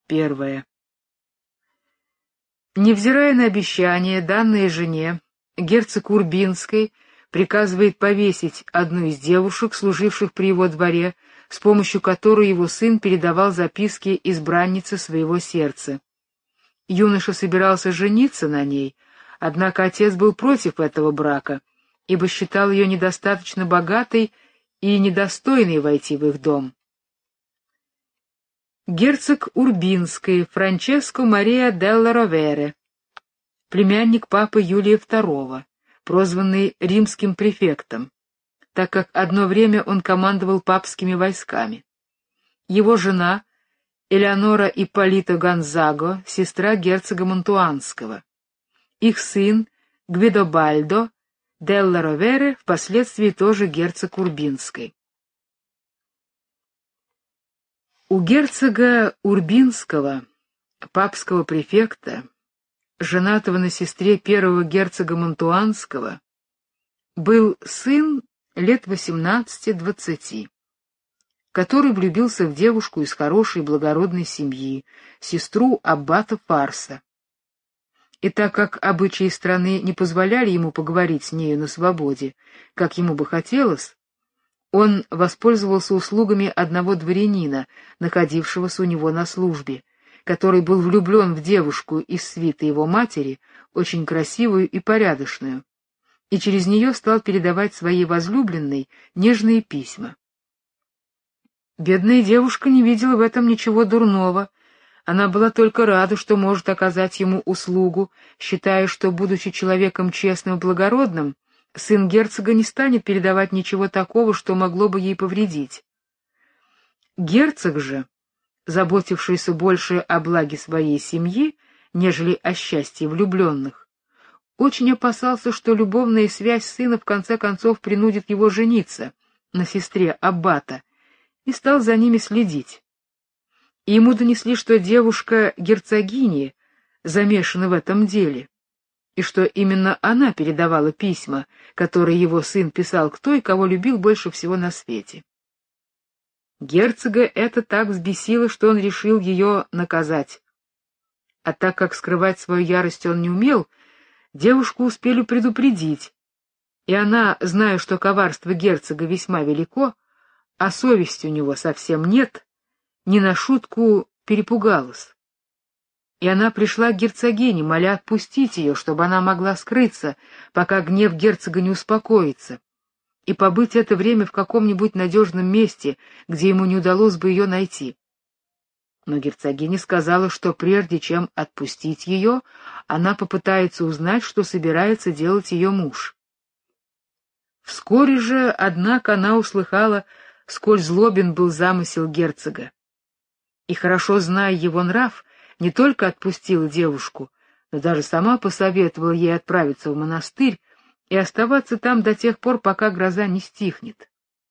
1. Невзирая на обещание, данное жене, герцог Урбинской приказывает повесить одну из девушек, служивших при его дворе, с помощью которой его сын передавал записки избраннице своего сердца. Юноша собирался жениться на ней, однако отец был против этого брака, ибо считал ее недостаточно богатой и недостойной войти в их дом. Герцог Урбинской Франческо Мария делла Ровере, племянник папы Юлия II, прозванный римским префектом, так как одно время он командовал папскими войсками. Его жена Элеонора Ипполита Гонзаго, сестра герцога Монтуанского. Их сын Гвидобальдо делла Ровере, впоследствии тоже герцог Урбинской. У герцога Урбинского, папского префекта, женатого на сестре первого герцога Монтуанского, был сын лет 18-20, который влюбился в девушку из хорошей и благородной семьи, сестру аббата Фарса. И так как обычаи страны не позволяли ему поговорить с нею на свободе, как ему бы хотелось, он воспользовался услугами одного дворянина, находившегося у него на службе, который был влюблен в девушку из свиты его матери, очень красивую и порядочную, и через нее стал передавать своей возлюбленной нежные письма. Бедная девушка не видела в этом ничего дурного, она была только рада, что может оказать ему услугу, считая, что, будучи человеком честным и благородным, сын герцога не станет передавать ничего такого, что могло бы ей повредить. Герцог же, заботившийся больше о благе своей семьи, нежели о счастье влюбленных, очень опасался, что любовная связь сына в конце концов принудит его жениться на сестре аббата, и стал за ними следить. И ему донесли, что девушка герцогини замешана в этом деле, и что именно она передавала письма, которые его сын писал к той, кого любил больше всего на свете. Герцога это так взбесило, что он решил ее наказать. А так как скрывать свою ярость он не умел, девушку успели предупредить, и она, зная, что коварство герцога весьма велико, а совести у него совсем нет, не на шутку перепугалась. И она пришла к герцогине, моля отпустить ее, чтобы она могла скрыться, пока гнев герцога не успокоится, и побыть это время в каком-нибудь надежном месте, где ему не удалось бы ее найти. Но герцогиня сказала, что прежде чем отпустить ее, она попытается узнать, что собирается делать ее муж. Вскоре же, однако, она услыхала, сколь злобен был замысел герцога, и, хорошо зная его нрав, не только отпустила девушку, но даже сама посоветовала ей отправиться в монастырь и оставаться там до тех пор, пока гроза не стихнет.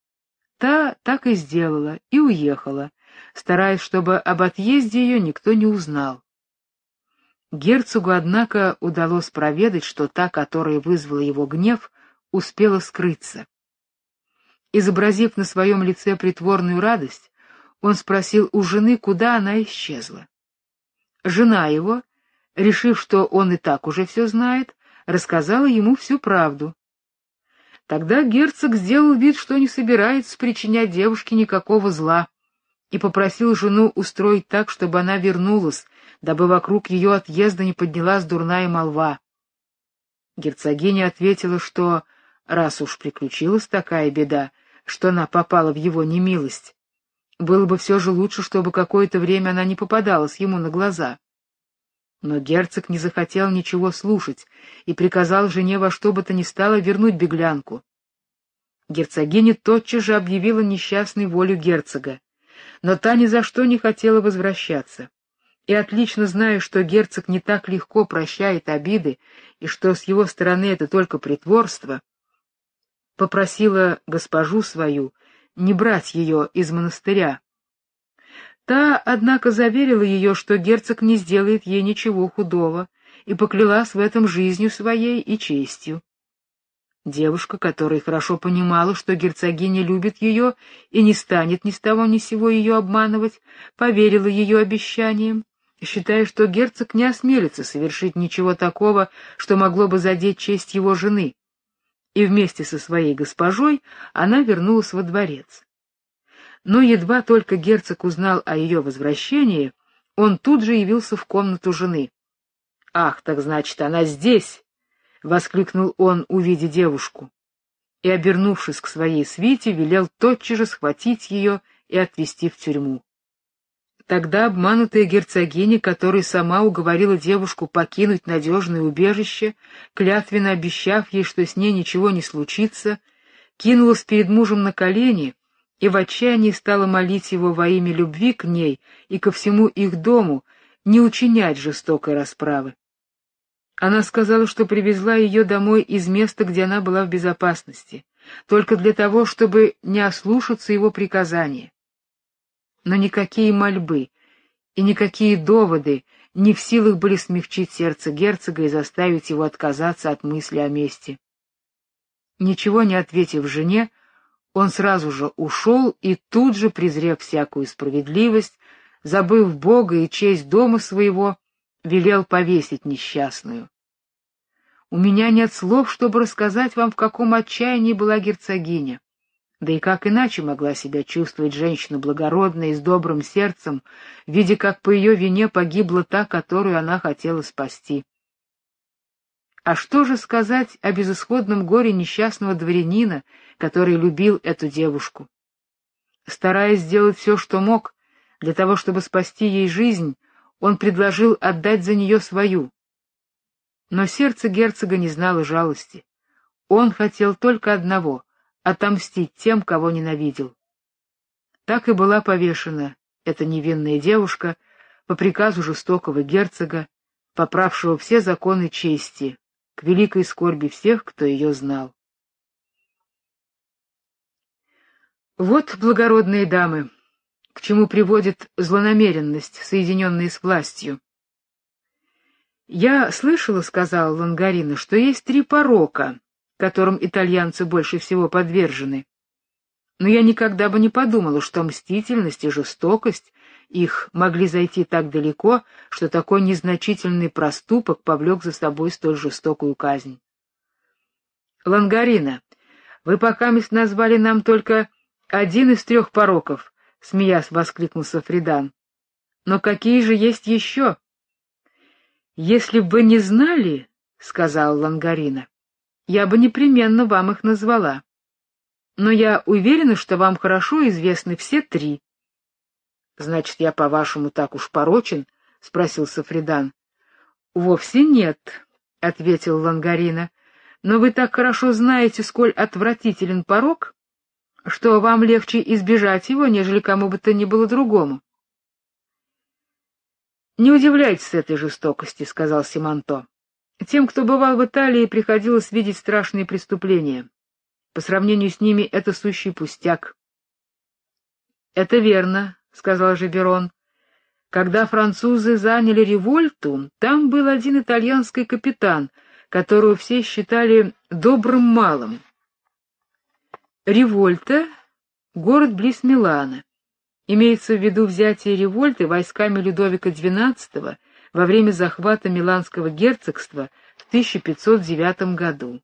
Та так и сделала и уехала, стараясь, чтобы об отъезде ее никто не узнал. Герцогу, однако, удалось проведать, что та, которая вызвала его гнев, успела скрыться. Изобразив на своем лице притворную радость, он спросил у жены, куда она исчезла. Жена его, решив, что он и так уже все знает, рассказала ему всю правду. Тогда герцог сделал вид, что не собирается причинять девушке никакого зла, и попросил жену устроить так, чтобы она вернулась, дабы вокруг ее отъезда не поднялась дурная молва. Герцогиня ответила, что раз уж приключилась такая беда, что она попала в его немилость, было бы все же лучше, чтобы какое-то время она не попадалась ему на глаза. Но герцог не захотел ничего слушать и приказал жене во что бы то ни стало вернуть беглянку. Герцогиня тотчас же объявила несчастной волю герцога, но та ни за что не хотела возвращаться, и, отлично зная, что герцог не так легко прощает обиды и что с его стороны это только притворство, попросила госпожу свою не брать ее из монастыря. Та, однако, заверила ее, что герцог не сделает ей ничего худого, и поклялась в этом жизнью своей и честью. Девушка, которая хорошо понимала, что герцогиня любит ее и не станет ни с того ни с сего ее обманывать, поверила ее обещаниям, считая, что герцог не осмелится совершить ничего такого, что могло бы задеть честь его жены, и вместе со своей госпожой она вернулась во дворец. Но едва только герцог узнал о ее возвращении, он тут же явился в комнату жены. «Ах, так значит, она здесь!» — воскликнул он, увидя девушку, и, обернувшись к своей свите, велел тотчас же схватить ее и отвезти в тюрьму. Тогда обманутая герцогиня, которая сама уговорила девушку покинуть надежное убежище, клятвенно обещав ей, что с ней ничего не случится, кинулась перед мужем на колени и в отчаянии стала молить его во имя любви к ней и ко всему их дому не учинять жестокой расправы. Она сказала, что привезла ее домой из места, где она была в безопасности, только для того, чтобы не ослушаться его приказания. Но никакие мольбы и никакие доводы не в силах были смягчить сердце герцога и заставить его отказаться от мысли о мести. Ничего не ответив жене, он сразу же ушел и тут же, презрев всякую справедливость, забыв Бога и честь дома своего, велел повесить несчастную. У меня нет слов, чтобы рассказать вам, в каком отчаянии была герцогиня. Да и как иначе могла себя чувствовать женщина благородная и с добрым сердцем, видя, как по ее вине погибла та, которую она хотела спасти. А что же сказать о безысходном горе несчастного дворянина, который любил эту девушку? Стараясь сделать все, что мог, для того, чтобы спасти ей жизнь, он предложил отдать за нее свою. Но сердце герцога не знало жалости. Он хотел только одного — отомстить тем, кого ненавидел. Так и была повешена эта невинная девушка по приказу жестокого герцога, поправшего все законы чести, к великой скорби всех, кто ее знал. Вот, благородные дамы, к чему приводит злонамеренность, соединенная с властью. «Я слышала, — сказал Лангарина, — что есть 3 порока, которым итальянцы больше всего подвержены. Но я никогда бы не подумала, что мстительность и жестокость их могли зайти так далеко, что такой незначительный проступок повлек за собой столь жестокую казнь. Лангарина, вы покамест назвали нам только один из 3 пороков, — смеясь воскликнул Сафридан. Но какие же есть еще? Если бы вы не знали, — сказал Лангарина, — я бы непременно вам их назвала. Но я уверена, что вам хорошо известны все 3. — Значит, я, по-вашему, так уж порочен? — спросил Сафридан. — Вовсе нет, — ответил Лангарина, — но вы так хорошо знаете, сколь отвратителен порок, что вам легче избежать его, нежели кому бы то ни было другому. — Не удивляйтесь этой жестокости, — сказал Симонто. — Тем, кто бывал в Италии, приходилось видеть страшные преступления. По сравнению с ними это сущий пустяк. — Это верно, — сказал Жиберон. — Когда французы заняли Ривольту, там был один итальянский капитан, которого все считали добрым малым. Ривольта — город близ Милана. Имеется в виду взятие Ривольты войсками Людовика XII во время захвата Миланского герцогства в 1509 году.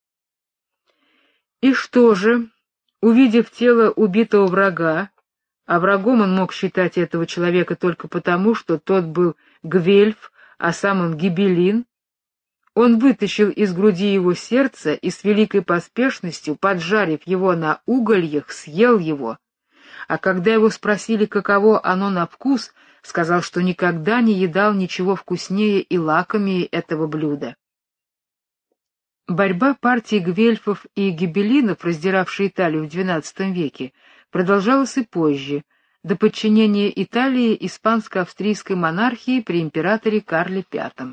И что же, увидев тело убитого врага, а врагом он мог считать этого человека только потому, что тот был Гвельф, а сам он Гибеллин, он вытащил из груди его сердце и с великой поспешностью, поджарив его на угольях, съел его, а когда его спросили, каково оно на вкус, сказал, что никогда не едал ничего вкуснее и лакомее этого блюда. Борьба партии Гвельфов и Гибеллинов, раздиравшей Италию в XII веке, продолжалась и позже, до подчинения Италии испанско-австрийской монархии при императоре Карле V.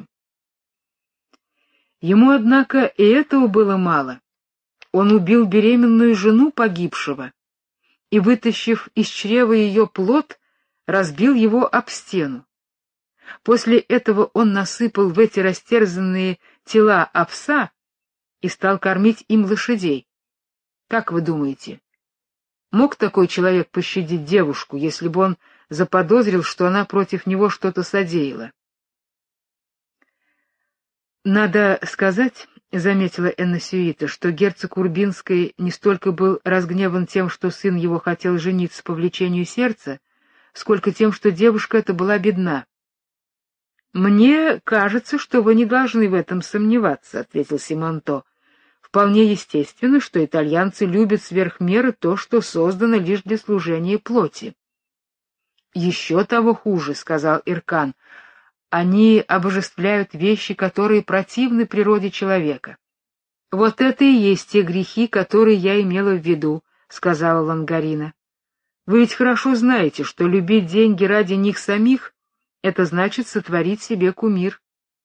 Ему, однако, и этого было мало. Он убил беременную жену погибшего и, вытащив из чрева ее плод, разбил его об стену. После этого он насыпал в эти растерзанные тела овса и стал кормить им лошадей. Как вы думаете, мог такой человек пощадить девушку, если бы он заподозрил, что она против него что-то содеяла? Надо сказать, — заметила Энна Сюита, — что герцог Урбинский не столько был разгневан тем, что сын его хотел жениться по влечению сердца, сколько тем, что девушка эта была бедна. — Мне кажется, что вы не должны в этом сомневаться, — ответил Симонто. — Вполне естественно, что итальянцы любят сверх меры то, что создано лишь для служения плоти. — Еще того хуже, — сказал Иркан, — они обожествляют вещи, которые противны природе человека. — Вот это и есть те грехи, которые я имела в виду, — сказала Лангарина. — Вы ведь хорошо знаете, что любить деньги ради них самих — это значит сотворить себе кумир.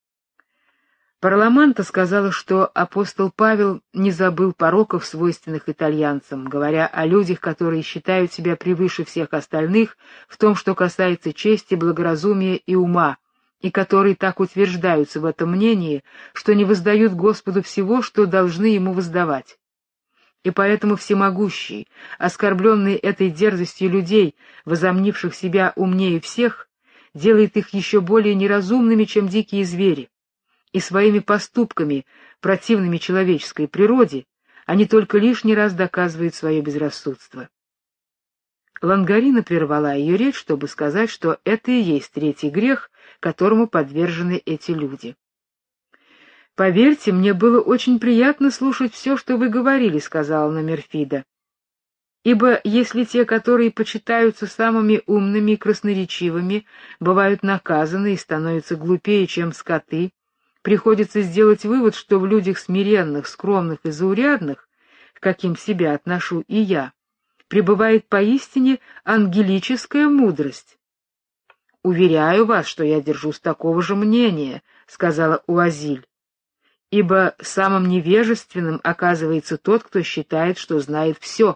Парламанта сказала, что апостол Павел не забыл пороков, свойственных итальянцам, говоря о людях, которые считают себя превыше всех остальных в том, что касается чести, благоразумия и ума, и которые так утверждаются в этом мнении, что не воздают Господу всего, что должны ему воздавать. И поэтому всемогущий, оскорбленный этой дерзостью людей, возомнивших себя умнее всех, делает их еще более неразумными, чем дикие звери, и своими поступками, противными человеческой природе, они только лишний раз доказывают свое безрассудство. Лангарина прервала ее речь, чтобы сказать, что это и есть третий грех, которому подвержены эти люди. «Поверьте, мне было очень приятно слушать все, что вы говорили», — сказала Номерфида. «Ибо если те, которые почитаются самыми умными и красноречивыми, бывают наказаны и становятся глупее, чем скоты, приходится сделать вывод, что в людях смиренных, скромных и заурядных, к каким себя отношу и я, пребывает поистине ангелическая мудрость». «Уверяю вас, что я держусь такого же мнения», — сказала Уазиль, «ибо самым невежественным оказывается тот, кто считает, что знает все».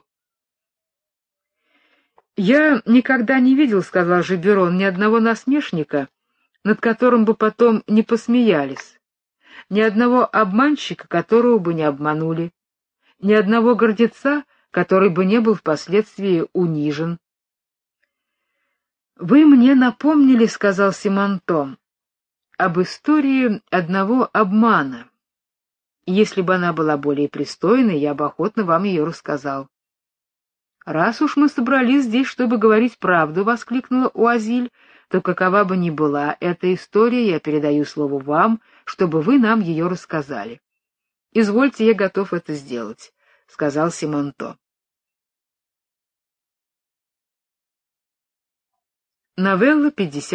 «Я никогда не видел, — сказал Жиберон, — ни одного насмешника, над которым бы потом не посмеялись, ни одного обманщика, которого бы не обманули, ни одного гордеца, который бы не был впоследствии унижен». «Вы мне напомнили, — сказал Симонто, — об истории одного обмана. Если бы она была более пристойной, я бы охотно вам ее рассказал». «Раз уж мы собрались здесь, чтобы говорить правду, — воскликнула Уазиль, — то какова бы ни была эта история, я передаю слово вам, чтобы вы нам ее рассказали». «Извольте, я готов это сделать», — сказал Симонто. Новелла 50.